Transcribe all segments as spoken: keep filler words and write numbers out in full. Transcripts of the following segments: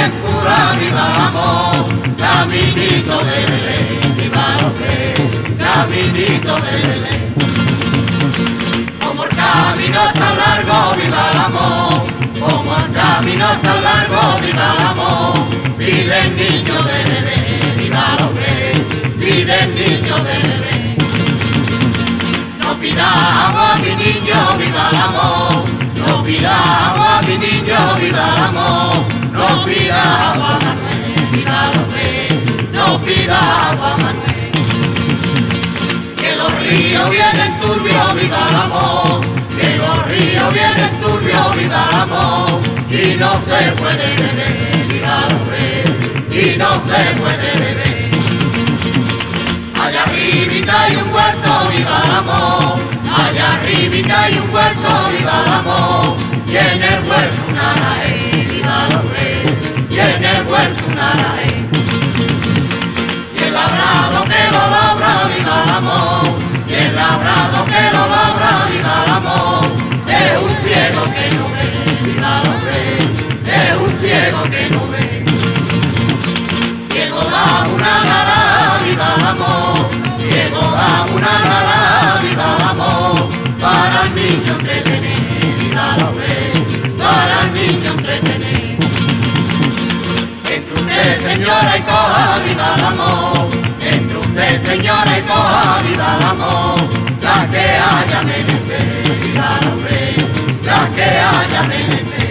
Virgen pura, viva el amor, caminito de Belén, viva los reyes, caminito de Belén. Como el camino tan largo, viva el amor, como el camino tan largo, viva el amor, pide el niño de Belén, viva los reyes, pide el niño de Belén. No pida agua, mi niño, viva el amor, no pida agua, mi niño, viva el amor, no pida agua, Manuel, viva los reyes, no pida agua, Manuel. Que los ríos vienen turbios, viva el amor, que los ríos vienen turbios, viva el amor, y no se puede beber, viva los reyes, y no se puede beber. Allá arribita hay un huerto, viva el amor, allá arribita hay un huerto, viva el amor, y en el huerto una raíz, viva los reyes, y en el huerto una raíz. Y el labrado que lo labra, viva el amor, y el labrado que lo labra, viva el amor, es un ciego que no ve, viva los reyes, es un ciego que no ve. Ciego da una nara, viva el amor, ciego da una nara, viva el amor, para el niño entretener, viva los reyes, para el niño entretener. Entre usted, señora, y coja, viva el amor, entre usted, señora, y coja, viva el amor, la que haya menester, viva los reyes, la que haya menester.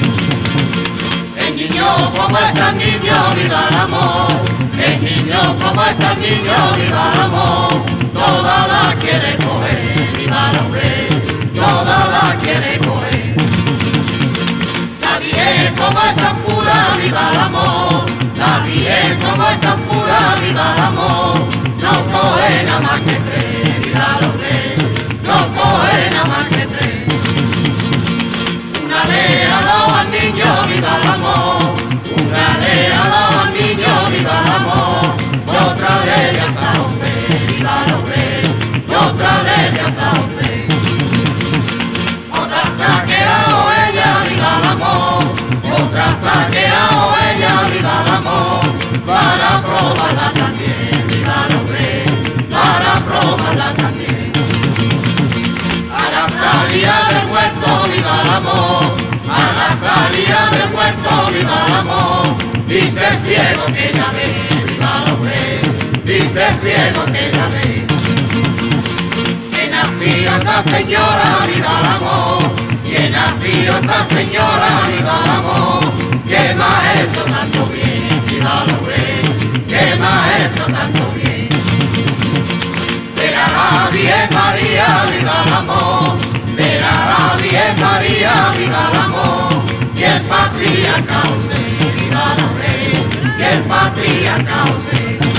El niño como está el niño, viva el amor, el niño como está el niño, viva el amor, toda la quiere coger, viva los reyes, toda la quiere coger. La Virgen como está pura, viva el amor, la Virgen como está pura, viva el amor, no coge nada más que tres, viva los reyes, no coge nada más que tres. Una le ha dado al niño, viva el amor, una le ha dado al niño, viva el amor, y otra le dio hasta once, viva los reyes, y otra le dio hasta once. Otra saqueado ella, viva el amor, otra saqueado ella, viva el amor, para probarla también, viva los reyes, para probarla también. A la salida del puerto, viva el amor, a la salida del puerto, viva el amor, dice el ciego que ya ve, viva los reyes, dice el ciego que ya ve. Que nació esa señora, viva el amor, que nació esa señora, viva el amor, que me ha hecho tanto bien, viva los reyes, que me ha hecho tanto bien. Será la Virgen María, viva el amor, será la Virgen María, viva el amor, y el patriarcado se, viva los reyes, y el patriarcado se.